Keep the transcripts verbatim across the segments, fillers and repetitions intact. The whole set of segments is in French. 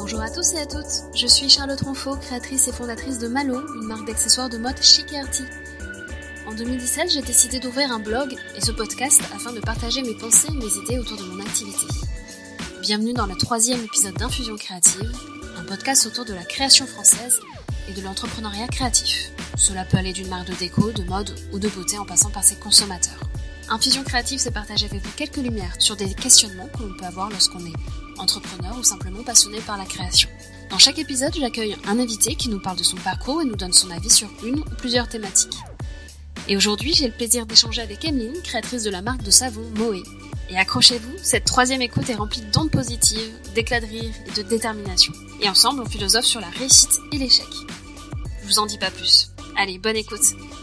Bonjour à tous et à toutes, je suis Charlotte Ronfaux, créatrice et fondatrice de Malo, une marque d'accessoires de mode chic et arty. En deux mille dix-sept, j'ai décidé d'ouvrir un blog et ce podcast afin de partager mes pensées et mes idées autour de mon activité. Bienvenue dans le troisième épisode d'Infusion Créative, un podcast autour de la création française et de l'entrepreneuriat créatif. Cela peut aller d'une marque de déco, de mode ou de beauté en passant par ses consommateurs. Infusion Créative, c'est partager avec vous quelques lumières sur des questionnements que l'on peut avoir lorsqu'on est entrepreneur ou simplement passionné par la création. Dans chaque épisode, j'accueille un invité qui nous parle de son parcours et nous donne son avis sur une ou plusieurs thématiques. Et aujourd'hui, j'ai le plaisir d'échanger avec Emeline, créatrice de la marque de savon Moé. Et accrochez-vous, cette troisième écoute est remplie d'ondes positives, d'éclats de rire et de détermination. Et ensemble, on philosophe sur la réussite et l'échec. Je vous en dis pas plus. Allez, bonne écoute.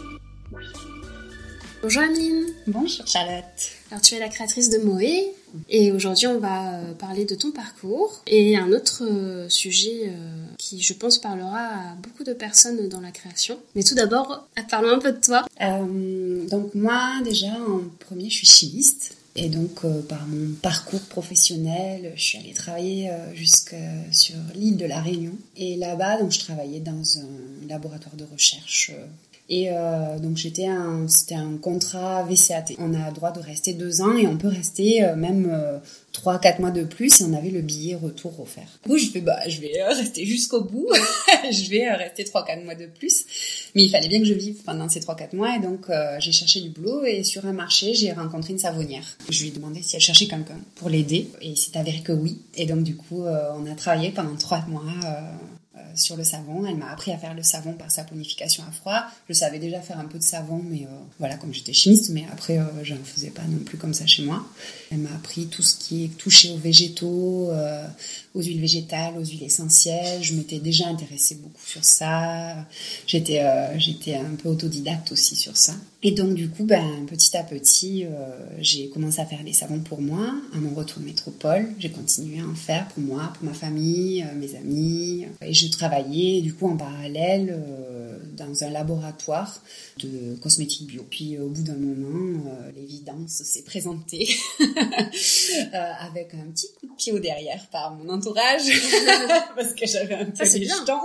Bonjour Emeline. Bonjour Charlotte. Alors tu es la créatrice de Moé et aujourd'hui on va parler de ton parcours et un autre sujet qui je pense parlera à beaucoup de personnes dans la création. Mais tout d'abord, parlons un peu de toi. Euh, donc moi déjà en premier je suis chimiste et donc euh, par mon parcours professionnel je suis allée travailler euh, jusque sur l'île de la Réunion et là-bas donc je travaillais dans un laboratoire de recherche. Euh, Et euh, donc j'étais un, c'était un contrat V C A T. On a le droit de rester deux ans et on peut rester euh, même euh, trois, quatre mois de plus et on avait le billet retour offert. Du coup je fais bah je vais euh, rester jusqu'au bout, je vais euh, rester trois, quatre mois de plus. Mais il fallait bien que je vive pendant ces trois, quatre mois et donc euh, j'ai cherché du boulot et sur un marché j'ai rencontré une savonnière. Je lui ai demandé si elle cherchait quelqu'un pour l'aider et il s'est avéré que oui. Et donc du coup euh, on a travaillé pendant trois mois. Euh, sur le savon. Elle m'a appris à faire le savon par saponification à froid. Je savais déjà faire un peu de savon, mais euh, voilà, comme j'étais chimiste, mais après, euh, je ne faisais pas non plus comme ça chez moi. Elle m'a appris tout ce qui est touché aux végétaux, euh, aux huiles végétales, aux huiles essentielles. Je m'étais déjà intéressée beaucoup sur ça. J'étais, euh, j'étais un peu autodidacte aussi sur ça. Et donc, du coup, ben, petit à petit, euh, j'ai commencé à faire des savons pour moi. À mon retour de métropole, j'ai continué à en faire pour moi, pour ma famille, euh, mes amis. Et je travaillais, du coup, en parallèle, euh, dans un laboratoire de cosmétiques bio. Puis, au bout d'un moment, euh, l'évidence s'est présentée euh, avec un petit coup de pied au derrière par mon entourage, parce que j'avais un peu ah, les jetons.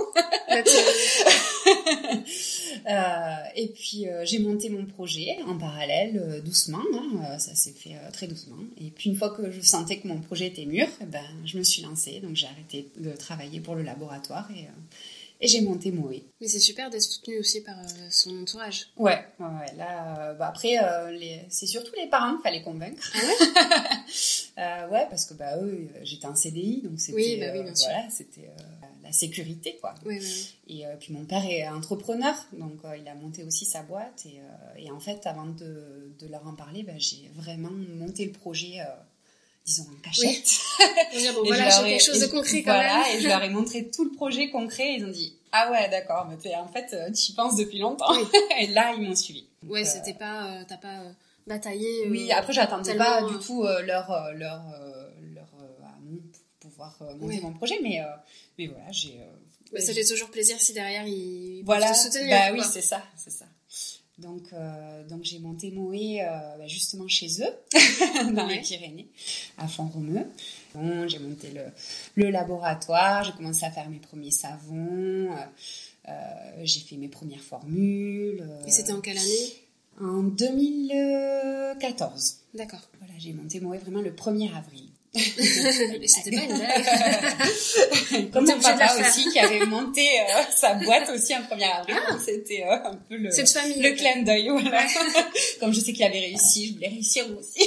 Euh, et puis euh, j'ai monté mon projet en parallèle, euh, doucement, hein, euh, ça s'est fait euh, très doucement. Et puis une fois que je sentais que mon projet était mûr, eh ben, je me suis lancée, donc j'ai arrêté de travailler pour le laboratoire et, euh, et j'ai monté Moé. Mais c'est super d'être soutenue aussi par euh, son entourage. Ouais, ouais, ouais. Là, euh, bah après, euh, les, c'est surtout les parents qu'il fallait convaincre. Ah ouais euh, ouais, parce que bah eux, j'étais en C D I, donc c'était, oui, bah oui, bien euh, sûr. voilà, c'était euh, la sécurité, quoi. Oui, oui, oui. Et euh, puis mon père est entrepreneur, donc euh, il a monté aussi sa boîte. Et, euh, et en fait, avant de, de leur en parler, bah, j'ai vraiment monté le projet, euh, disons, en cachette. Oui. Bon, voilà, j'ai quelque chose de concret quand voilà, même. Et je leur ai montré tout le projet concret. Et ils ont dit, ah ouais, d'accord, mais t'es, en fait, tu y penses depuis longtemps. Oui. Et là, ils m'ont suivi. Ouais, donc, c'était euh, pas, euh, t'as pas euh, bataillé. Euh, oui, après, j'attendais tellement, pas euh... du tout euh, leur, euh, leur, euh, leur euh, amour pour pouvoir euh, monter oui. mon projet, mais, euh, mais voilà, j'ai... Euh, Bah, ça fait toujours plaisir si derrière ils voilà, peuvent te soutenir. Bah quoi. oui, c'est ça, c'est ça. Donc, euh, donc j'ai monté Moé euh, bah, justement chez eux, dans ouais. les Pyrénées, à Font-Romeu. Bon, j'ai monté le, le laboratoire, j'ai commencé à faire mes premiers savons, euh, euh, j'ai fait mes premières formules. Euh, Et c'était en quelle année ? En deux mille quatorze. D'accord. Voilà, j'ai monté Moé vraiment le premier avril. C'était pas une blague. Comme mon papa aussi qui avait monté euh, sa boîte aussi en premier avril, ah. donc c'était euh, un peu le, famille, le clin d'œil, voilà. Comme je sais qu'il avait réussi, je voulais réussir moi aussi.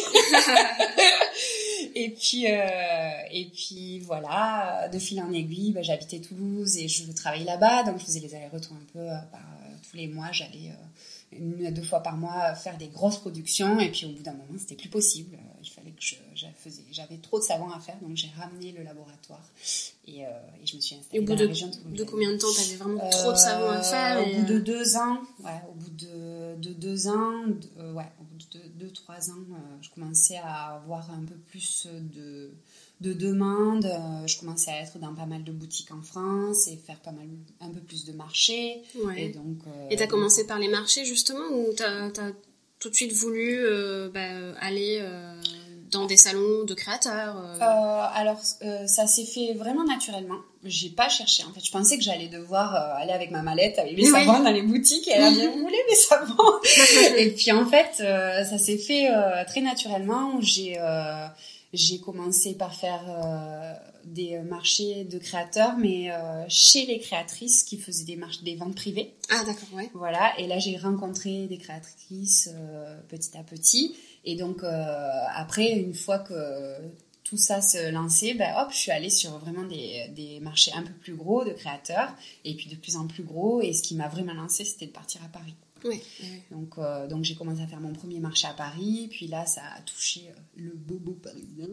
Et puis euh, et puis voilà, de fil en aiguille, bah, j'habitais Toulouse et je travaillais là-bas, donc je faisais les allers-retours un peu euh, par, euh, tous les mois, j'allais euh, une à deux fois par mois faire des grosses productions et puis au bout d'un moment c'était plus possible, il fallait que je, je faisais, j'avais trop de savon à faire, donc j'ai ramené le laboratoire et, euh, et je me suis installée dans de, la région de Toulouse. De combien de temps t'avais vraiment euh, trop de savon à faire et... Au bout de euh... deux ans, ouais, au bout de, de deux ans, de, euh, ouais, au bout de deux, deux trois ans, euh, je commençais à avoir un peu plus de de demandes, euh, je commençais à être dans pas mal de boutiques en France et faire pas mal, un peu plus de marchés. Ouais. Et donc. Euh, et t'as commencé par les marchés justement ou t'as, t'as tout de suite voulu euh, bah, aller euh, dans des salons de créateurs euh... Euh, alors, euh, ça s'est fait vraiment naturellement. J'ai pas cherché. En fait, je pensais que j'allais devoir euh, aller avec ma mallette, avec mes oui. savons dans les boutiques. Et elle a bien vous voulez mes savons. Et puis en fait, euh, ça s'est fait euh, très naturellement. J'ai euh, j'ai commencé par faire euh, des marchés de créateurs, mais euh, chez les créatrices qui faisaient des marches, des ventes privées. Ah d'accord, ouais. Voilà. Et là, j'ai rencontré des créatrices euh, petit à petit. Et donc euh, après, une fois que tout ça se lançait, ben hop, je suis allée sur vraiment des, des marchés un peu plus gros de créateurs, et puis de plus en plus gros. Et ce qui m'a vraiment lancée, c'était de partir à Paris. Oui. oui. Donc, euh, donc j'ai commencé à faire mon premier marché à Paris, puis là, ça a touché euh, le bobo parisien.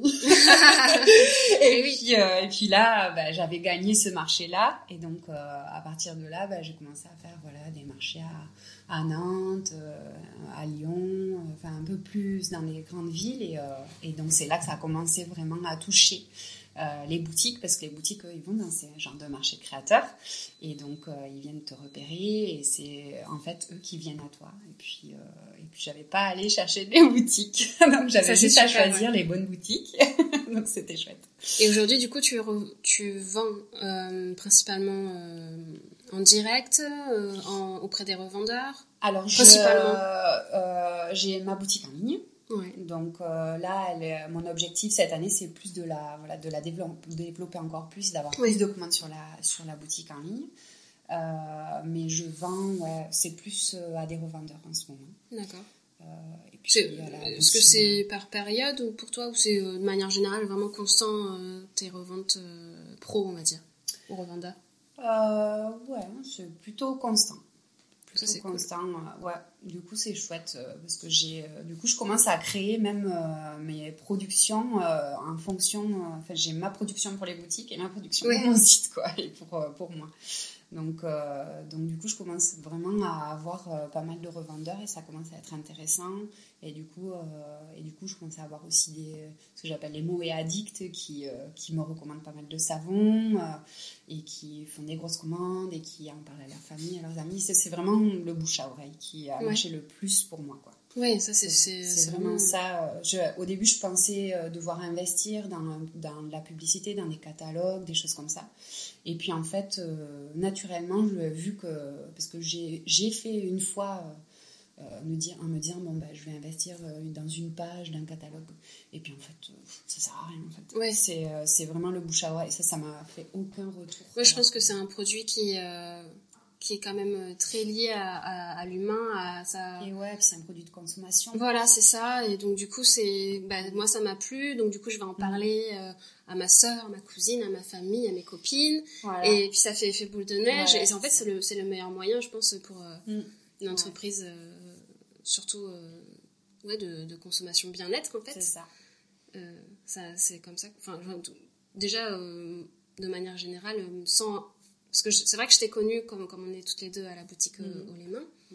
et, et, oui. puis, euh, et puis là, ben, j'avais gagné ce marché-là, et donc euh, à partir de là, ben, j'ai commencé à faire voilà, des marchés à, à Nantes, euh, à Lyon, euh, enfin un peu plus dans les grandes villes, et, euh, et donc c'est là que ça a commencé vraiment à toucher Euh, les boutiques, parce que les boutiques, eux, ils vont dans ces genres de marchés de créateurs, et donc euh, ils viennent te repérer, et c'est en fait eux qui viennent à toi. Et puis, euh, et puis j'avais pas à aller chercher des boutiques, donc j'avais ça, juste à choisir ouais. les bonnes boutiques, donc c'était chouette. Et aujourd'hui, du coup, tu, re- tu vends euh, principalement euh, en direct, euh, en, auprès des revendeurs? Alors, principalement. Je, euh, j'ai ma boutique en ligne. Ouais. Donc euh, là, elle, mon objectif cette année, c'est plus de la, voilà, de la développer, développer encore plus, d'avoir oui. plus de commandes sur la, sur la boutique en ligne. Euh, mais je vends, ouais, c'est plus à des revendeurs en ce moment. D'accord. Euh, et puis, c'est, voilà, est-ce que c'est par période ou pour toi, ou c'est euh, de manière générale vraiment constant euh, tes reventes euh, pro, on va dire, aux revendeurs? euh, Ouais, c'est plutôt constant. Ça, c'est constant, cool. Ouais. Du coup, c'est chouette euh, parce que j'ai, euh, du coup, je commence à créer même euh, mes productions euh, en fonction. Enfin, euh, j'ai ma production pour les boutiques et ma production oui. pour mon site, quoi, et pour euh, pour moi. Donc, euh, donc du coup, je commence vraiment à avoir euh, pas mal de revendeurs et ça commence à être intéressant. Et du coup, euh, et du coup, je commence à avoir aussi des, ce que j'appelle les mots et addicts qui euh, qui me recommandent pas mal de savons euh, et qui font des grosses commandes et qui en parlent à leur famille, à leurs amis. C'est, c'est vraiment le bouche à oreille qui a ouais. marché le plus pour moi, quoi. Oui, ça c'est c'est, c'est, c'est vraiment ça. Je, au début, je pensais devoir investir dans dans la publicité, dans des catalogues, des choses comme ça. Et puis en fait, euh, naturellement, je l'ai vu que parce que j'ai j'ai fait une fois euh, me dire en me disant bon bah je vais investir dans une page d'un catalogue. Et puis en fait, ça sert à rien en fait. Ouais. C'est euh, c'est vraiment le bouche à oreille. Et ça, ça m'a fait aucun retour. Ouais, je pense que c'est un produit qui euh... qui est quand même très lié à, à, à l'humain, à sa... Et ouais, puis c'est un produit de consommation. Voilà, c'est ça. Et donc, du coup, c'est... Bah, moi, ça m'a plu. Donc, du coup, je vais en parler euh, à ma sœur, à ma cousine, à ma famille, à mes copines. Voilà. Et puis, ça fait effet boule de neige. Ouais, et en fait, c'est le, c'est le meilleur moyen, je pense, pour euh, mm. une entreprise, ouais. euh, surtout euh, ouais, de, de consommation bien-être, en fait. C'est ça. Euh, ça c'est comme ça. Enfin, déjà, euh, de manière générale, sans... Parce que je, c'est vrai que je t'ai connue comme, comme on est toutes les deux à la boutique mmh. euh, Haut les Mains. Mmh.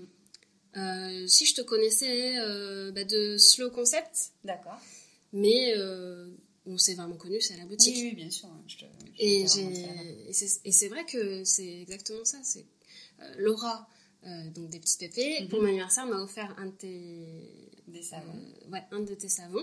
Euh, si je te connaissais euh, bah de Slow Concept. D'accord. Mais euh, on s'est vraiment connus, c'est à la boutique. Oui, oui bien sûr. Je te, je et, j'ai, et, c'est, et c'est vrai que c'est exactement ça. C'est, euh, Laura, euh, donc des petits pépés, mmh. pour mon anniversaire, m'a offert un de tes... Des savons. Euh, ouais, un de tes savons.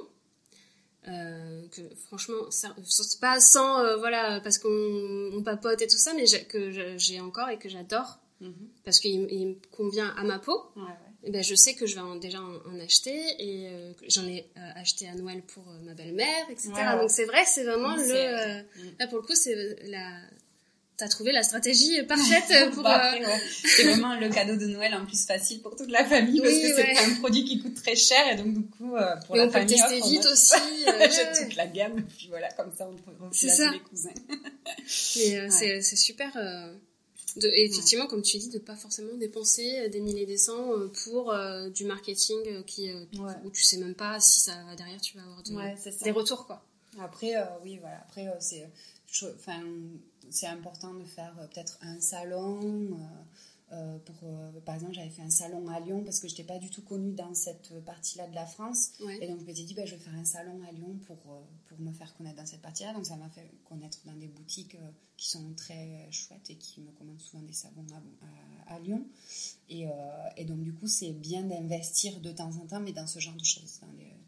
Euh, que franchement ça, c'est pas sans euh, voilà parce qu'on on papote et tout ça mais j'ai, que je, j'ai encore et que j'adore mm-hmm. parce qu'il il me convient à ma peau ouais, ouais. Et ben je sais que je vais en, déjà en, en acheter et euh, j'en ai euh, acheté à Noël pour euh, ma belle-mère etc ouais, ouais. Donc c'est vrai c'est vraiment oui, le c'est... Euh, mm. là pour le coup c'est la t'as trouvé la stratégie parfaite pour... bah, après, ouais. C'est vraiment le cadeau de Noël en plus facile pour toute la famille, parce oui, que ouais. c'est un produit qui coûte très cher, et donc du coup, euh, pour et la on famille... on peut tester vite aussi. Euh, J'achète ouais. toute la gamme, et puis voilà, comme ça on peut refiler les cousins. Mais euh, ouais. c'est, c'est super... Euh, de, et effectivement, ouais. comme tu dis, de pas forcément dépenser des milliers et des cents pour euh, du marketing qui, euh, ouais. où tu sais même pas si ça va derrière, tu vas avoir de, ouais, des retours, quoi. Après, euh, oui, voilà, après, euh, c'est... Enfin... c'est important de faire euh, peut-être un salon euh, euh, pour euh, par exemple j'avais fait un salon à Lyon parce que je n'étais pas du tout connue dans cette partie-là de la France ouais. et donc je m'étais dit bah, je vais faire un salon à Lyon pour, euh, pour me faire connaître dans cette partie-là, donc ça m'a fait connaître dans des boutiques euh, qui sont très chouettes et qui me commandent souvent des savons à, à, à Lyon et, euh, et donc du coup c'est bien d'investir de temps en temps mais dans ce genre de choses, dans les,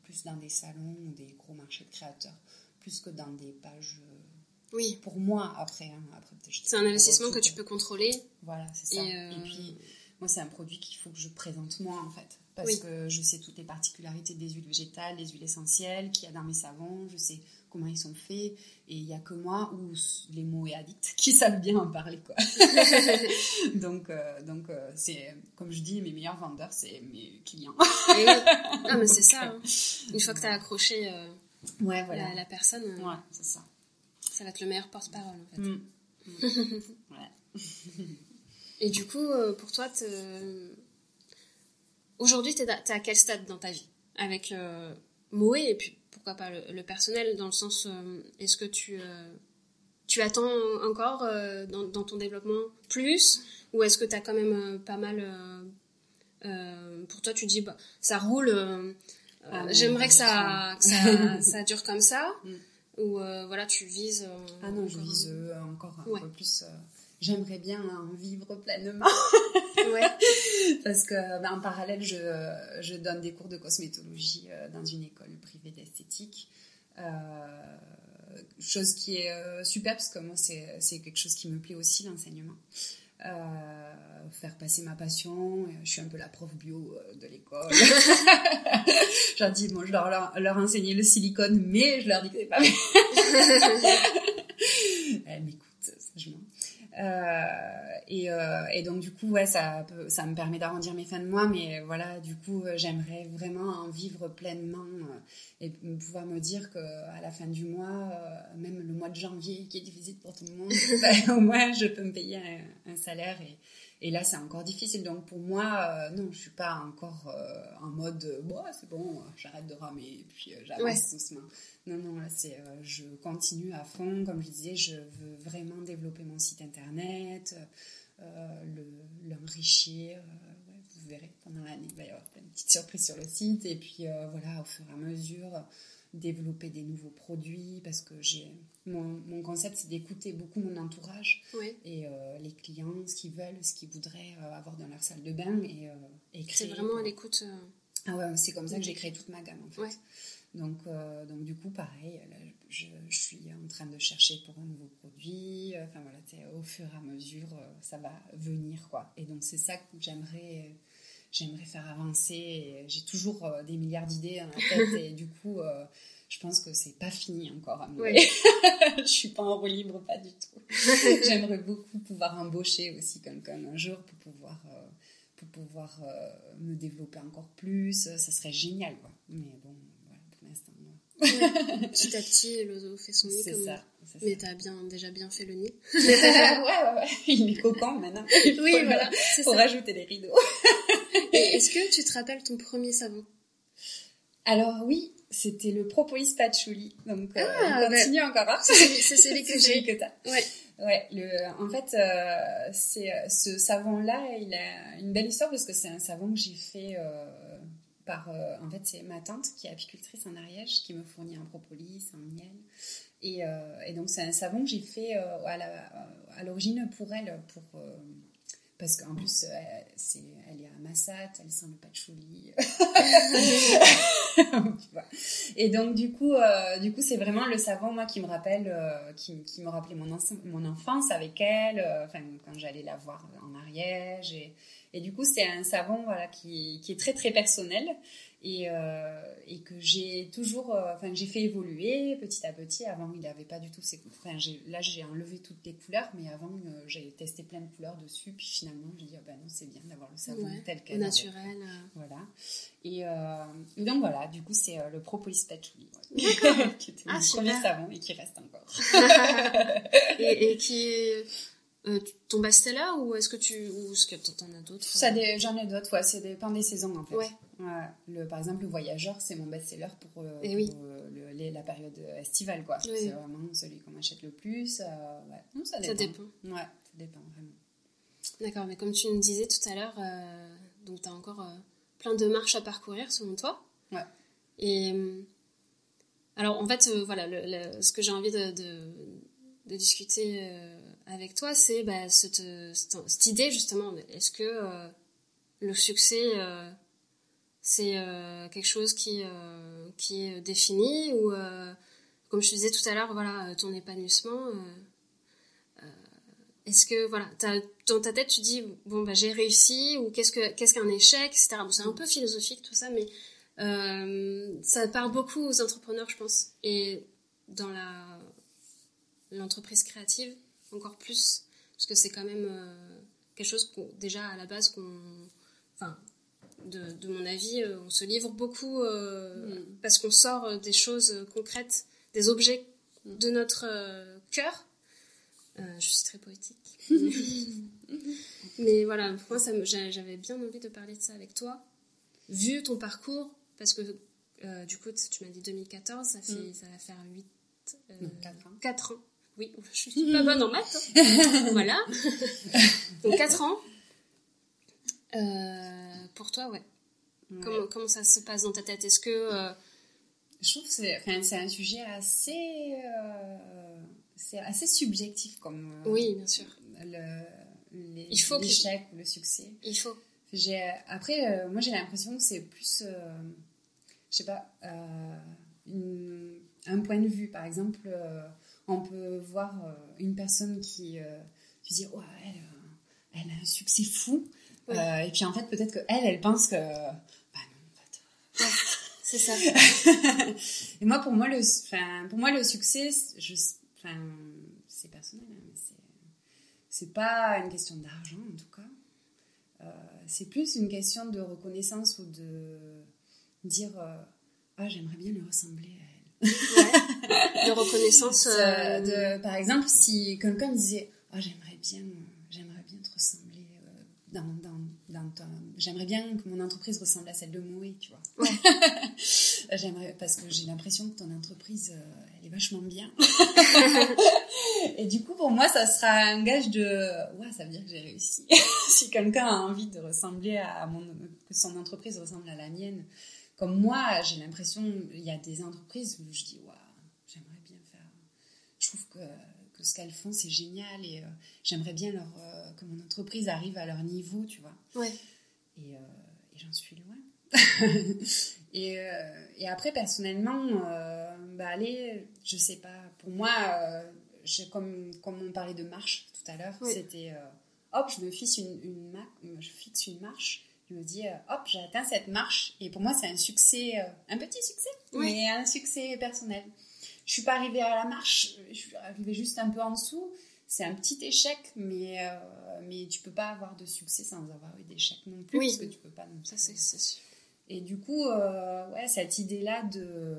plus dans des salons ou des gros marchés de créateurs, plus que dans des pages... Euh, oui. Pour moi, après. Hein, après c'est un investissement que tu peux contrôler. Voilà, c'est ça. Et, euh... et puis, moi, c'est un produit qu'il faut que je présente moi, en fait. Parce oui. que je sais toutes les particularités des huiles végétales, des huiles essentielles qu'il y a dans mes savons. Je sais comment ils sont faits. Et il n'y a que moi ou les mots et addicts qui savent bien en parler, quoi. donc, euh, donc euh, c'est, comme je dis, mes meilleurs vendeurs, c'est mes clients. Et oui. Ah, mais c'est ça. Hein. Une fois que tu as accroché euh, ouais, voilà. la, la personne... Euh... Ouais, c'est ça. Ça va être le meilleur porte-parole, en fait. Mmh. Mmh. Ouais. Et du coup, pour toi, aujourd'hui, t'es à quel stade dans ta vie avec euh, Moé et puis pourquoi pas le, le personnel, dans le sens, euh, est-ce que tu, euh, tu attends encore euh, dans, dans ton développement plus, ou est-ce que t'as quand même euh, pas mal... Euh, euh, pour toi, tu dis, bah, ça roule, euh, ah, j'aimerais que, ça, que ça, ça dure comme ça. Mm. Ou euh, voilà, tu vises... Euh, ah non, je vise euh, encore un ouais. peu plus... Euh, j'aimerais bien en vivre pleinement. Ouais. Parce que ben, en parallèle, je, je donne des cours de cosmétologie euh, dans une école privée d'esthétique. Euh, chose qui est euh, super, parce que moi, c'est, c'est quelque chose qui me plaît aussi, l'enseignement. Euh, faire passer ma passion. Je suis un peu la prof bio de l'école. Je leur dis, bon, je leur, leur, leur enseignais le silicone, mais je leur dis que c'est pas bien. Elle m'écoute, sagement. Euh, et, euh, et donc du coup, ouais, ça, peut, ça me permet d'arrondir mes fins de mois, mais voilà, du coup, j'aimerais vraiment en vivre pleinement euh, et pouvoir me dire qu'à la fin du mois, euh, même le mois de janvier, qui est difficile pour tout le monde, bah, au moins, je peux me payer un, un salaire et Et là, c'est encore difficile. Donc, pour moi, euh, non, je ne suis pas encore euh, en mode euh, bon, c'est bon, j'arrête de ramer et puis euh, j'avance ouais. doucement. Non, non, là, c'est, euh, je continue à fond. Comme je disais, je veux vraiment développer mon site internet, euh, le, l'enrichir. Euh, ouais, vous verrez, pendant l'année, il va y avoir plein de petites surprises sur le site. Et puis, euh, voilà, au fur et à mesure, développer des nouveaux produits parce que j'ai mon, mon concept c'est d'écouter beaucoup mon entourage oui. et euh, les clients, ce qu'ils veulent, ce qu'ils voudraient euh, avoir dans leur salle de bain et, euh, et créer. C'est vraiment à l'écoute. Euh... Ah ouais, c'est comme ça que j'ai créé toute ma gamme en fait. Ouais. Donc, euh, donc du coup pareil, là, je, je suis en train de chercher pour un nouveau produit. Enfin voilà, au fur et à mesure, ça va venir quoi. Et donc c'est ça que j'aimerais. J'aimerais faire avancer. Et j'ai toujours euh, des milliards d'idées dans la tête et du coup, euh, je pense que c'est pas fini encore à moi. Oui. Je suis pas en roue libre, pas du tout. J'aimerais beaucoup pouvoir embaucher aussi quelqu'un un jour pour pouvoir, euh, pour pouvoir euh, me développer encore plus. Ça serait génial, quoi. Mais bon, voilà, pour l'instant, non. Ouais. Petit à petit, l'oiseau fait son nid. C'est comme... ça. C'est Mais ça. t'as bien, déjà bien fait le nid. ouais, ouais, ouais. Il est coquant maintenant. Il oui, faut voilà. Le... C'est faut ça. rajouter les rideaux. Et est-ce que tu te rappelles ton premier savon ? Alors oui, c'était le Propolis Patchouli. Donc euh, ah, on continue bah, encore. Hein. C'est celui, c'est celui que c'est j'ai. Celui que t'as. Ouais. Ouais. Le, en fait, euh, c'est ce savon-là, il a une belle histoire parce que c'est un savon que j'ai fait euh, par. Euh, en fait, c'est ma tante qui est apicultrice en Ariège qui me fournit un propolis, un miel. Et, euh, et donc c'est un savon que j'ai fait euh, à, la, à l'origine pour elle, pour. Euh, Parce qu'en plus, elle, c'est, elle est à Massat, elle sent le patchouli. Tu vois. Et donc, du coup, euh, du coup, c'est vraiment le savon, moi, qui me rappelle, euh, qui, qui me rappelait mon, en- mon enfance avec elle, euh, enfin, quand j'allais la voir en Ariège. Et, et du coup, c'est un savon, voilà, qui, qui est très, très personnel. Et, euh, et que j'ai toujours, enfin, euh, que j'ai fait évoluer petit à petit. Avant, il n'avait pas du tout ces couleurs. Enfin, j'ai, là, j'ai enlevé toutes les couleurs, mais avant, euh, j'ai testé plein de couleurs dessus. Puis finalement, j'ai dit, ah ben non, c'est bien d'avoir le savon ouais, tel quel. naturel. Euh... Voilà. Et, euh, et donc, voilà, du coup, c'est euh, le Propolis Patchouli. Ouais. Qui était ah, mon super. premier savon et qui reste encore. et, et qui est... Euh, ton best-seller ou est-ce que tu ou est-ce que t'en as d'autres? Ça des, j'en ai d'autres, ouais, c'est dépend des saisons en fait. Ouais. Ouais, le, par exemple, le Voyageur, c'est mon best-seller pour, euh, Et pour oui. euh, le, les, la période estivale, quoi. Oui. C'est vraiment celui qu'on achète le plus. Euh, ouais. Non, ça dépend. Ça dépend. Ouais, ça dépend vraiment. D'accord, mais comme tu me disais tout à l'heure, euh, donc t'as encore euh, plein de marches à parcourir selon toi. Ouais. Et euh, alors en fait, euh, voilà, le, le, ce que j'ai envie de, de, de discuter euh, avec toi, c'est bah, cette, cette, cette idée justement. Est-ce que euh, le succès, euh, C'est euh, quelque chose qui, euh, qui est défini ou, euh, comme je te disais tout à l'heure, voilà, ton épanouissement. Euh, euh, est-ce que, voilà, t'as, dans ta tête, tu dis, bon, bah, j'ai réussi ou qu'est-ce, que, qu'est-ce qu'un échec, et cetera. Bon, c'est un peu philosophique tout ça, mais euh, ça parle beaucoup aux entrepreneurs, je pense. Et dans la, l'entreprise créative, encore plus, parce que c'est quand même euh, quelque chose qu'on, déjà à la base qu'on... Enfin, de, de mon avis, on se livre beaucoup euh, mm. parce qu'on sort des choses concrètes, des objets mm. de notre euh, cœur. Euh, je suis très poétique. Mais voilà, pour moi, ça me, j'avais bien envie de parler de ça avec toi. Vu ton parcours, parce que euh, du coup, tu m'as dit deux mille quatorze, ça, fait, mm. ça va faire huit, euh, quatre ans. quatre ans. Oui, je suis pas bonne en maths. Hein. Voilà. Donc quatre ans. Euh, pour toi, ouais. ouais. Comment, comment ça se passe dans ta tête? Est-ce que... Euh... Je trouve que c'est, enfin, c'est un sujet assez... Euh, c'est assez subjectif comme... Euh, oui, bien sûr. Le, les, Il faut l'échec ou le succès. Il faut. J'ai, après, euh, moi, j'ai l'impression que c'est plus... Euh, je sais pas... Euh, une, un point de vue, par exemple... Euh, on peut voir euh, une personne qui... Euh, tu dis, ouais, elle, euh, elle a un succès fou. Oui. Euh, et puis en fait, peut-être qu'elle, elle pense que... Bah non, en fait... Ouais, c'est ça. Et moi, pour moi, le, pour moi, le succès, je, c'est personnel, hein, mais c'est, c'est pas une question d'argent, en tout cas. Euh, c'est plus une question de reconnaissance ou de dire euh, « Ah, j'aimerais bien lui ressembler à elle. » Ouais, de reconnaissance. Euh... De, par exemple, si quelqu'un me disait « Ah, j'aimerais bien, j'aimerais bien te ressembler euh, dans, dans, dans ton... J'aimerais bien que mon entreprise ressemble à celle de Moé, tu vois. Ouais. J'aimerais, parce que j'ai l'impression que ton entreprise, euh, elle est vachement bien. » Et du coup, pour moi, ça sera un gage de « Ouais, ça veut dire que j'ai réussi. » Si quelqu'un a envie de ressembler à mon... que son entreprise ressemble à la mienne. Comme moi, j'ai l'impression, il y a des entreprises où je dis, waouh, j'aimerais bien faire. Je trouve que, que ce qu'elles font, c'est génial et euh, j'aimerais bien leur, euh, que mon entreprise arrive à leur niveau, tu vois. Ouais. Et, euh, et j'en suis loin. et, euh, et après, personnellement, euh, bah, allez, je sais pas. Pour moi, euh, j'ai, comme, comme on parlait de marche tout à l'heure, ouais. C'était, euh, hop, je me fixe une, une, ma- je fixe une marche. Je me dis, euh, hop, j'ai atteint cette marche. Et pour moi, c'est un succès, euh, un petit succès, oui. Mais un succès personnel. Je suis pas arrivée à la marche, je suis arrivée juste un peu en dessous. C'est un petit échec, mais, euh, mais tu peux pas avoir de succès sans avoir eu d'échec non plus. Oui. Parce que tu peux pas non plus. Ça, c'est, c'est sûr. Et du coup, euh, ouais, cette idée-là de,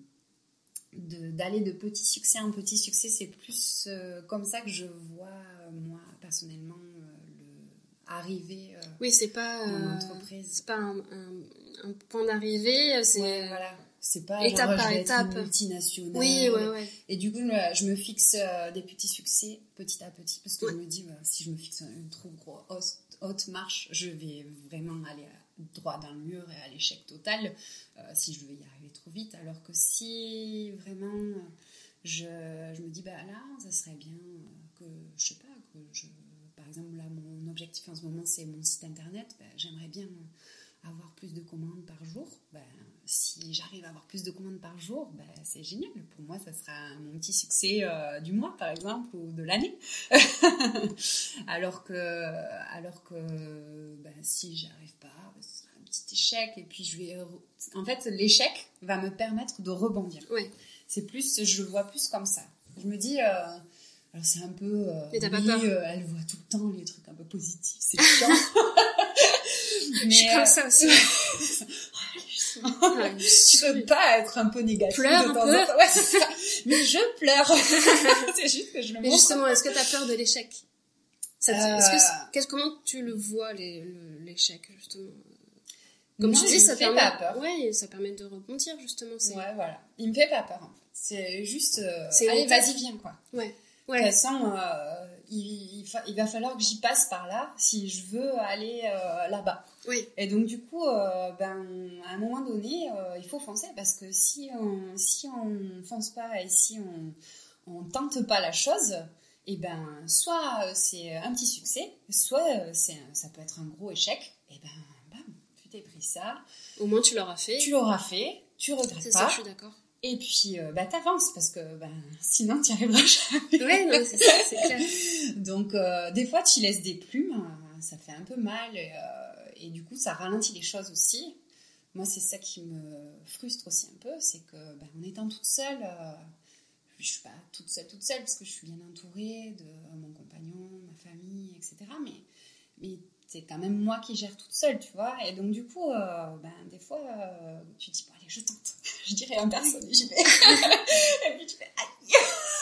de, d'aller de petit succès en petit succès, c'est plus euh, comme ça que je vois, euh, moi, personnellement, arriver euh, oui, c'est pas dans l'entreprise. C'est pas un, un, un point d'arrivée, c'est ouais, voilà. C'est pas étape genre, par je vais étape, être multinationale. Oui, ouais, ouais. Et du coup, je me fixe euh, des petits succès petit à petit parce que ouais. Je me dis, bah, si je me fixe une trop grosse haute, haute marche, je vais vraiment aller droit dans le mur et à l'échec total euh, si je vais y arriver trop vite. Alors que si vraiment je, je me dis, bah là, ça serait bien que je sais pas que je par exemple, là, mon objectif en ce moment, c'est mon site internet. Ben, j'aimerais bien avoir plus de commandes par jour. Ben, si j'arrive à avoir plus de commandes par jour, ben, c'est génial. Pour moi, ça sera mon petit succès euh, du mois, par exemple, ou de l'année. alors que, alors que ben, si j'y arrive pas, ben, ce sera un petit échec. Et puis, je vais... En fait, l'échec va me permettre de rebondir. Oui. C'est plus... Je le vois plus comme ça. Je me dis... Euh, Alors c'est un peu... Euh, Mais t'as oui, pas peur. Euh, elle voit tout le temps les trucs un peu positifs, c'est chiant. Mais, je suis comme euh, ça aussi. Ouais, tu peux pas être un peu négatif. Pleure de temps un peu. En temps. Ouais, c'est ça. Mais je pleure. C'est juste que je le Mais montre. justement, est-ce que t'as peur de l'échec? Ça te, euh... est-ce que, qu'est-ce, comment tu le vois, les, le, l'échec, justement? Comme non, tu dis, ça fait permet, pas peur. Ouais, ça permet de rebondir, justement. C'est... Ouais, voilà. Il me fait pas peur, en fait. C'est juste... Euh... C'est allez, vas-y, viens, quoi. Ouais. Ouais. De toute façon, euh, il, il, fa- il va falloir que j'y passe par là si je veux aller euh, là-bas. Oui. Et donc, du coup, euh, ben, à un moment donné, euh, il faut foncer parce que si on si on fonce pas et si on, on tente pas la chose, et ben, soit c'est un petit succès, soit c'est, ça peut être un gros échec, et ben, bam, tu t'es pris ça. Au moins, tu l'auras fait. Tu l'auras fait, tu regrettes c'est pas. ça, je suis d'accord. Et puis, euh, bah, t'avances, parce que bah, sinon, t'y arriveras jamais. Ouais, non, c'est ça, c'est clair. Donc, euh, des fois, tu laisses des plumes, euh, ça fait un peu mal, et, euh, et du coup, ça ralentit les choses aussi. Moi, c'est ça qui me frustre aussi un peu, c'est que, bah, en étant toute seule, euh, je suis pas toute seule, toute seule, parce que je suis bien entourée de euh, mon compagnon, ma famille, et cetera. Mais, mais c'est quand même moi qui gère toute seule, tu vois. Et donc, du coup, euh, ben, des fois, euh, tu te dis, bon, allez, je tente. Je dirais à personne, j'y vais. Et puis, tu fais, aïe.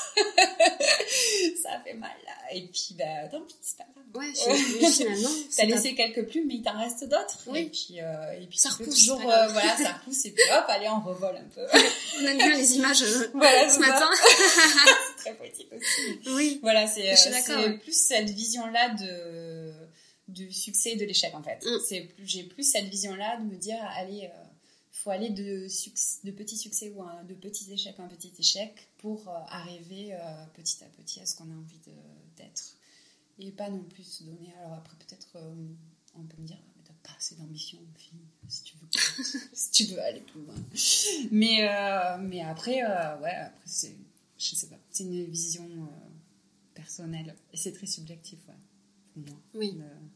Ça fait mal, là. Et puis, ben, tant pis, c'est pas grave. Ouais, mais finalement, t'as laissé pas... quelques plumes, mais il t'en reste d'autres. Oui. Et puis, euh, et puis ça repousse. Toujours, euh, voilà, ça repousse. Et puis, hop, allez, on revole un peu. On aime bien les images euh, voilà, ce matin. C'est très poétique aussi. Oui. Voilà, c'est, je suis d'accord, c'est ouais. plus cette vision-là de, du succès et de l'échec, en fait. Mm. C'est, j'ai plus cette vision-là de me dire, allez, euh, faut aller de, succès, de petits succès ou un, de petits échecs en petit échec pour euh, arriver euh, petit à petit à ce qu'on a envie de, d'être. Et pas non plus se donner. Alors après, peut-être, euh, on peut me dire, mais t'as pas assez d'ambition, fille, si tu veux, si tu veux aller plus loin. Mais, euh, mais après, euh, ouais, après, c'est, je sais pas, c'est une vision euh, personnelle. Et c'est très subjectif, ouais, pour moi. Oui.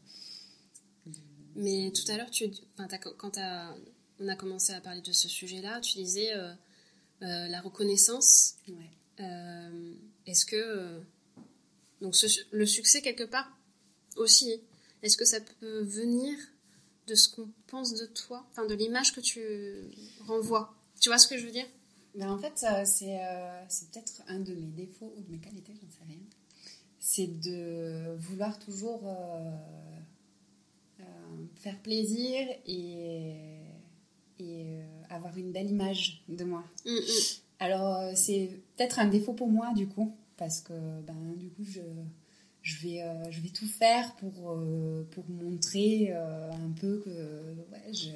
De, de, mais tout à l'heure, tu, enfin, t'as, quand t'as, on a commencé à parler de ce sujet-là, tu disais euh, euh, la reconnaissance. Ouais. Euh, est-ce que... Euh, Donc ce, le succès, quelque part, aussi, est-ce que ça peut venir de ce qu'on pense de toi, enfin de l'image que tu renvoies? Tu vois ce que je veux dire? Ben en fait, c'est, euh, c'est peut-être un de mes défauts ou de mes qualités, j'en sais rien. C'est de vouloir toujours euh, euh, faire plaisir et, et euh, avoir une belle image de moi. Mm-hmm. Alors, c'est peut-être un défaut pour moi, du coup. Parce que ben, du coup, je, je, vais, euh, je vais tout faire pour, euh, pour montrer euh, un peu que, ouais, je,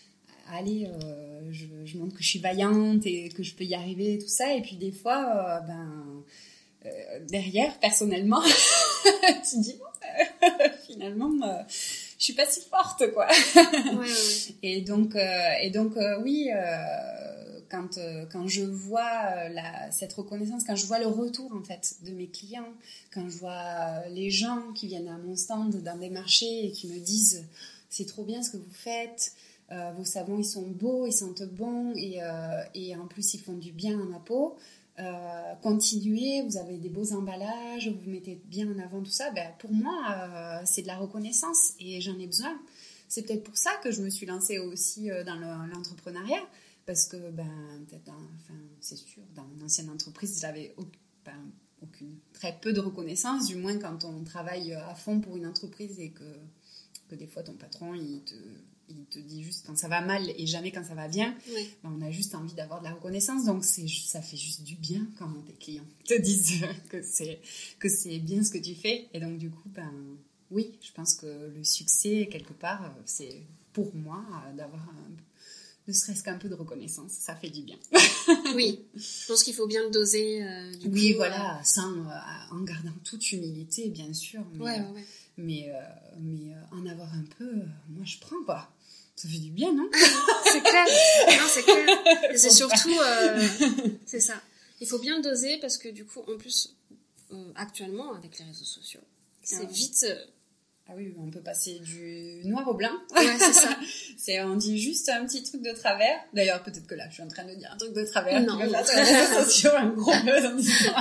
allez, euh, je, je montre que je suis vaillante et que je peux y arriver et tout ça. Et puis des fois, euh, ben, euh, derrière, personnellement, tu te dis, bon, euh, finalement, euh, je suis pas si forte, quoi. Ouais, ouais. Et donc, euh, et donc euh, oui... Euh, Quand, euh, quand je vois euh, la, cette reconnaissance, quand je vois le retour en fait de mes clients, quand je vois euh, les gens qui viennent à mon stand dans des marchés et qui me disent c'est trop bien ce que vous faites, euh, vos savons ils sont beaux, ils sentent bon et, euh, et en plus ils font du bien à ma peau, euh, continuez, vous avez des beaux emballages, vous mettez bien en avant tout ça, ben, pour moi euh, c'est de la reconnaissance et j'en ai besoin. C'est peut-être pour ça que je me suis lancée aussi euh, dans le, l'entrepreneuriat. Parce que, ben, peut-être, dans, enfin, c'est sûr, dans mon ancienne entreprise, j'avais au, ben, aucune, très peu de reconnaissance, du moins quand on travaille à fond pour une entreprise et que, que des fois ton patron, il te, il te dit juste quand ça va mal et jamais quand ça va bien. Oui. Ben, on a juste envie d'avoir de la reconnaissance, donc c'est, ça fait juste du bien quand tes clients te disent que c'est, que c'est bien ce que tu fais. Et donc, du coup, ben, oui, je pense que le succès, quelque part, c'est pour moi d'avoir un ne serait-ce qu'un peu de reconnaissance, ça fait du bien. Oui, je pense qu'il faut bien le doser. Euh, du oui, coup, voilà, euh... sans, euh, en gardant toute humilité, bien sûr. Mais, ouais, ouais, ouais. mais, euh, mais euh, en avoir un peu, euh, moi je prends quoi. Ça fait du bien, non? C'est clair, non, c'est clair. Et c'est surtout, euh, c'est ça. Il faut bien le doser parce que du coup, en plus, euh, actuellement, avec les réseaux sociaux, c'est ah ouais. vite... Euh, Ah oui, on peut passer du noir au blanc. Ouais, c'est ça. C'est, on dit juste un petit truc de travers. D'ailleurs, peut-être que là, je suis en train de dire un truc de travers. Non. Qui va faire sur les réseaux sociaux un gros buzz en disant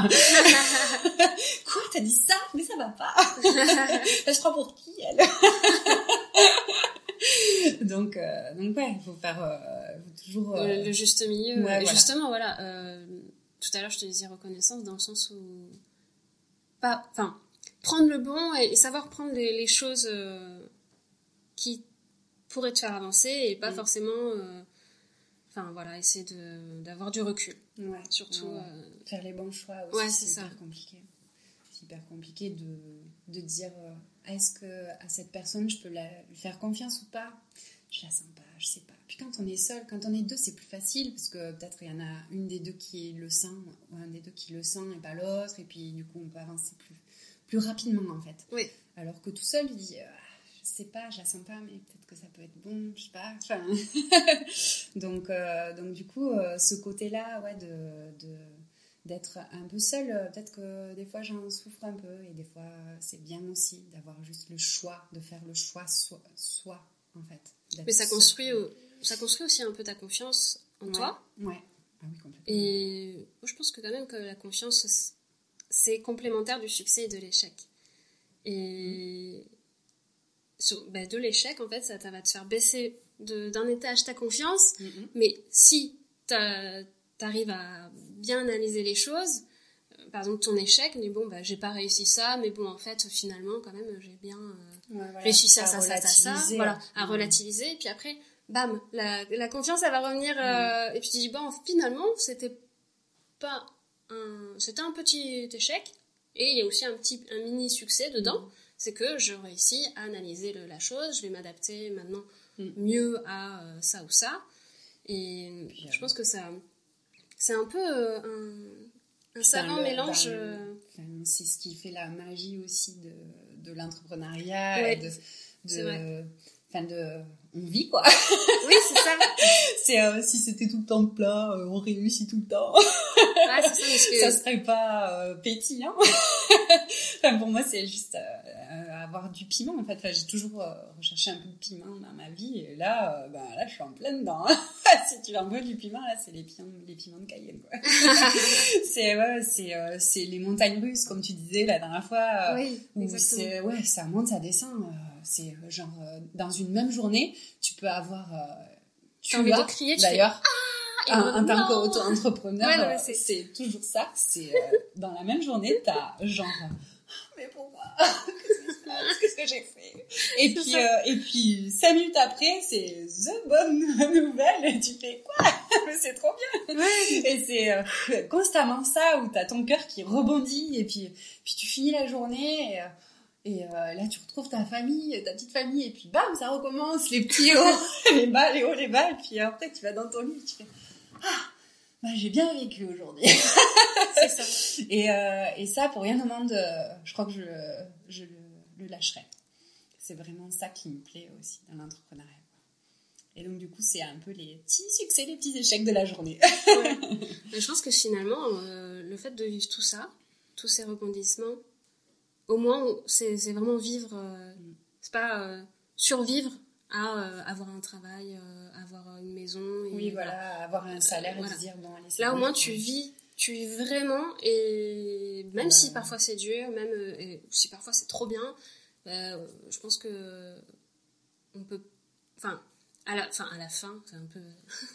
quoi, t'as dit ça? Mais ça va pas. Je prends pour qui, elle? donc, euh, donc ouais, il faut faire euh, faut toujours... Euh... Le, le juste milieu. Ouais, et voilà. Justement, voilà. Euh, tout à l'heure, je te disais reconnaissance dans le sens où... Pas... Enfin... Prendre le bon et savoir prendre les, les choses euh, qui pourraient te faire avancer et pas mmh. forcément... Enfin, euh, voilà, essayer de, d'avoir du recul. Ouais. Surtout... Ouais. Euh... Faire les bons choix aussi, ouais, c'est, c'est ça. hyper compliqué. C'est hyper compliqué de, de dire euh, est-ce que à cette personne, je peux la, lui faire confiance ou pas? Je la sens pas, je sais pas. Puis quand on est seul, quand on est deux, c'est plus facile parce que peut-être il y en a une des deux qui le sent ou un des deux qui le sent et pas l'autre et puis du coup, on peut avancer plus... plus rapidement en fait. Oui. Alors que tout seul, il dit euh, je sais pas, je la sens pas, mais peut-être que ça peut être bon, je sais pas. Enfin, donc, euh, donc du coup, euh, ce côté-là, ouais, de, de d'être un peu seule, euh, peut-être que des fois j'en souffre un peu, et des fois c'est bien aussi d'avoir juste le choix, de faire le choix soi, soi en fait. Mais ça construit, au, ça construit aussi un peu ta confiance en ouais, toi. Ouais. Ah oui, complètement. Et je pense que quand même que la confiance, c'est complémentaire du succès et de l'échec. Et sur, bah, de l'échec, en fait, ça, ça va te faire baisser de, d'un étage ta confiance. Mm-hmm. Mais si t'arrives à bien analyser les choses, euh, par exemple ton échec, mais bon, bah, j'ai pas réussi ça, mais bon, en fait, finalement, quand même, j'ai bien euh, ouais, voilà, réussi ça, ça, ça, ça, ça, voilà, à mmh. relativiser. Et puis après, bam, la, la confiance, elle va revenir. Euh, mmh. Et puis tu dis, bon, finalement, c'était pas un, c'était un petit échec. Et il y a aussi un petit, un mini succès dedans. Mmh. C'est que je réussis à analyser le, la chose, je vais m'adapter maintenant mmh. mieux à euh, ça ou ça. Et puis, je euh... pense que ça, c'est un peu euh, un, un savant le, mélange. Euh... Enfin, c'est ce qui fait la magie aussi de, de l'entrepreneuriat. Ouais, et de, de, c'est vrai. Enfin, de, on vit quoi. Oui, c'est ça. c'est, euh, si c'était tout le temps plat, euh, on réussit tout le temps. Ah, c'est ça, parce que... ça serait pas euh, pétillant. Enfin, pour moi, c'est juste euh, avoir du piment. En fait, enfin, j'ai toujours euh, recherché un peu de piment dans ma vie. Et là, euh, ben, là, je suis en pleine dedans. Si tu veux un peu du piment, là, c'est les piments, les piments de Cayenne, quoi. c'est, ouais, c'est, euh, c'est les montagnes russes, comme tu disais la dernière fois. Euh, oui, où exactement. C'est, ouais, ça monte, ça descend. Euh, c'est genre, euh, dans une même journée, tu peux avoir... Euh, tu as envie as, de crier, tu d'ailleurs, fais... Ah, en tant qu'auto-entrepreneur, ouais, ouais, c'est... c'est toujours ça. C'est, euh, dans la même journée, t'as genre... Mais pourquoi? Qu'est-ce que j'ai fait? Et puis, euh, et puis, cinq minutes après, c'est the bonne nouvelle. Et tu fais quoi? Mais c'est trop bien. Ouais. Et c'est euh, constamment ça où t'as ton cœur qui rebondit. Et puis, puis tu finis la journée. Et, et euh, là, tu retrouves ta famille, ta petite famille. Et puis, bam, ça recommence. Les petits hauts, les bas, les hauts, les bas. Et puis après, tu vas dans ton lit et tu fais ah, bah, j'ai bien vécu aujourd'hui. C'est ça. Et, euh, et ça, pour rien au monde, euh, je crois que je, je le, le lâcherai. C'est vraiment ça qui me plaît aussi dans l'entrepreneuriat. Et donc, du coup, c'est un peu les petits succès, les petits échecs de la journée. Ouais. Mais je pense que finalement, euh, le fait de vivre tout ça, tous ces rebondissements, au moins, c'est, c'est vraiment vivre. Euh, mm. C'est pas euh, survivre à euh, avoir un travail, euh, avoir une maison. Et, oui, voilà, voilà, avoir un salaire et voilà. se dire, bon, allez, c'est là, bon, au moins, tu vis. Tu vis vraiment, et même voilà. si parfois c'est dur, même et si parfois c'est trop bien, euh, je pense que on peut, enfin à la, enfin à la fin, c'est un peu,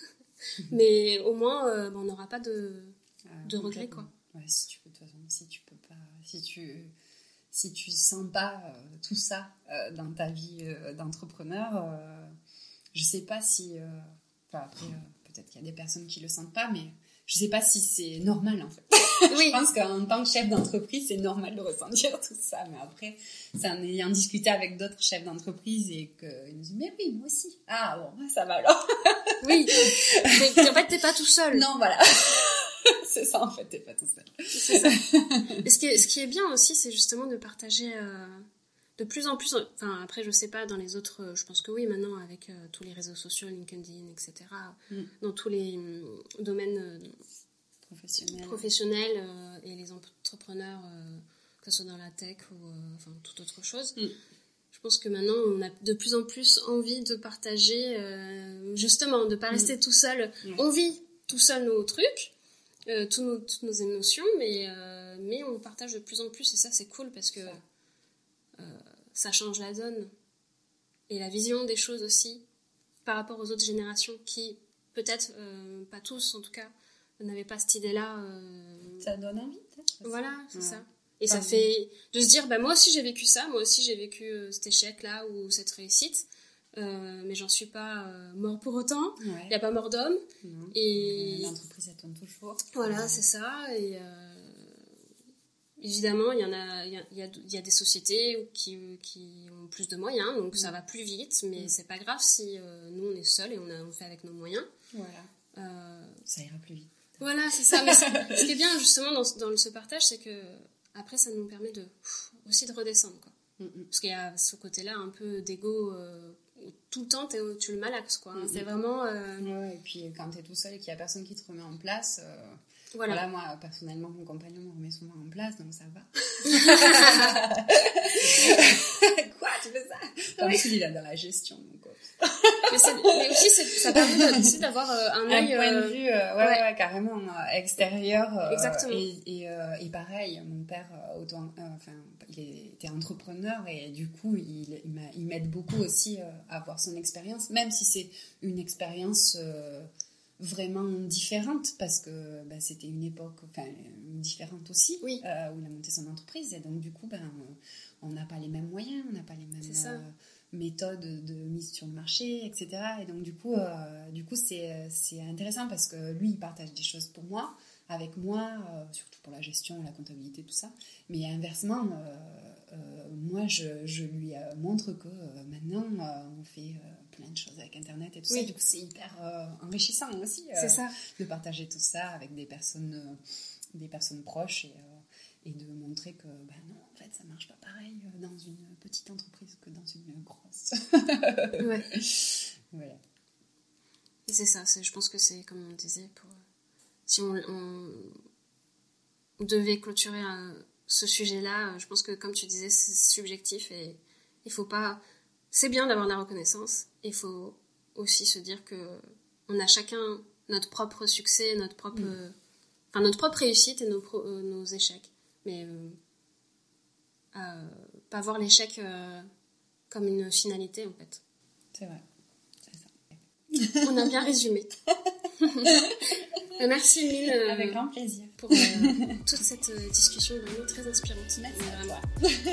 mais au moins euh, on n'aura pas de ah, de regrets quoi. Ouais, si tu peux de toute façon, si tu peux pas, si tu si tu sens pas euh, tout ça euh, dans ta vie euh, d'entrepreneur, euh, je sais pas si, euh, enfin après euh, peut-être qu'il y a des personnes qui le sentent pas, mais je sais pas si c'est normal en fait. Oui. Je pense qu'en tant que chef d'entreprise, c'est normal de ressentir tout ça. Mais après, c'est en ayant discuté avec d'autres chefs d'entreprise et qu'ils nous disent, mais oui, moi aussi. Ah bon, ça va alors. Oui. Mais en fait, t'es pas tout seul. Non, voilà. C'est ça en fait, t'es pas tout seul. C'est ça. Et ce qui est, ce qui est bien aussi, c'est justement de partager euh, de plus en plus. Enfin, après, je sais pas, dans les autres, je pense que oui, maintenant, avec euh, tous les réseaux sociaux, LinkedIn, et cetera, mm. dans tous les euh, domaines euh, professionnels, professionnels euh, et les entrepreneurs, euh, que ce soit dans la tech ou euh, enfin, toute autre chose, mm. je pense que maintenant, on a de plus en plus envie de partager, euh, justement, de pas rester mm. tout seul. Mm. On vit tout seul nos trucs, euh, tous nos, toutes nos émotions, mais, euh, mais on partage de plus en plus, et ça, c'est cool, parce que Euh, ça change la donne et la vision des choses aussi par rapport aux autres générations qui peut-être euh, pas tous en tout cas n'avaient pas cette idée là euh... ça donne envie peut-être voilà c'est ouais. ça et pas ça fait de se dire bah moi aussi j'ai vécu ça, moi aussi j'ai vécu euh, cet échec là ou cette réussite euh, mais j'en suis pas euh, mort pour autant, il ouais. n'y a pas mort d'homme non. Et l'entreprise elle tourne toujours voilà ouais. c'est ça et euh... évidemment, il y en a, il y a, il y a, il y a des sociétés qui, qui ont plus de moyens, donc mmh. ça va plus vite, mais mmh. c'est pas grave si euh, nous on est seuls et on, a, on fait avec nos moyens. Voilà. Euh, ça ira plus vite. Voilà, c'est ça. Mais c'est, ce qui est bien justement dans, dans ce partage, c'est que après ça nous permet de aussi de redescendre, quoi. Mm-hmm. Parce qu'il y a ce côté-là un peu d'ego, euh, où tout le temps tu le malaxes, quoi. Mm-hmm. C'est vraiment... Euh... Ouais, et puis quand t'es tout seul et qu'il y a personne qui te remet en place... Euh... Voilà. voilà, moi, personnellement, mon compagnon me remet souvent en place, donc ça va. Quoi, tu fais ça? Comme oui. S'il est dans la gestion, donc... mais, mais aussi, c'est, ça permet de, aussi d'avoir euh, un œil... Un point euh... de vue, euh, ouais, ouais. ouais, carrément, euh, extérieur. Euh, Exactement. Et, et, euh, et pareil, mon père, euh, autant, euh, enfin, il était entrepreneur, et du coup, il, il, m'a, il m'aide beaucoup aussi euh, à avoir son expérience, même si c'est une expérience... Euh, vraiment différente parce que bah, c'était une époque enfin, différente aussi oui. euh, où il a monté son entreprise et donc du coup ben, on n'a pas les mêmes moyens, on n'a pas les mêmes euh, méthodes de mise sur le marché, et cetera. Et donc du coup, euh, du coup c'est, c'est intéressant parce que lui il partage des choses pour moi, avec moi, euh, surtout pour la gestion, la comptabilité, tout ça, mais inversement euh, euh, moi je, je lui euh, montre que euh, maintenant euh, on fait euh, plein de choses avec internet et tout oui. ça, du coup c'est hyper euh, enrichissant aussi euh, c'est ça. De partager tout ça avec des personnes euh, des personnes proches et, euh, et de montrer que bah non en fait ça marche pas pareil dans une petite entreprise que dans une grosse. Ouais. Voilà. Et c'est ça, c'est, je pense que c'est comme on disait pour si on, on, on devait clôturer un, ce sujet-là, je pense que comme tu disais c'est subjectif et il faut pas. C'est bien d'avoir de la reconnaissance. Il faut aussi se dire que on a chacun notre propre succès, notre propre, mmh. euh, enfin notre propre réussite et nos, pro, euh, nos échecs. Mais euh, euh, pas voir l'échec euh, comme une finalité en fait. C'est vrai, c'est ça. On a bien résumé. Merci Emile. Euh, Avec grand plaisir. Pour euh, toute cette euh, discussion vraiment très inspirante. Merci à toi.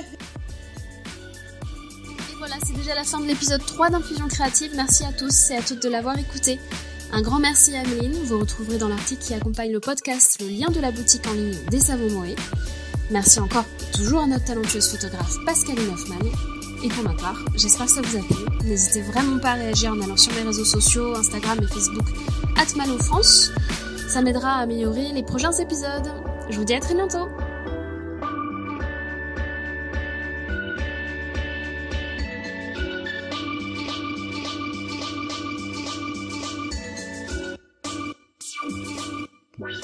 Voilà, c'est déjà la fin de l'épisode trois d'Infusion Créative. Merci à tous et à toutes de l'avoir écouté. Un grand merci à Améline. Vous retrouverez dans l'article qui accompagne le podcast le lien de la boutique en ligne des Savons Moët. Merci encore toujours à notre talentueuse photographe Pascaline Hoffman. Et pour ma part, j'espère que ça vous a plu. N'hésitez vraiment pas à réagir en allant sur mes réseaux sociaux, Instagram et Facebook arobase malo France. Ça m'aidera à améliorer les prochains épisodes. Je vous dis à très bientôt. Wow.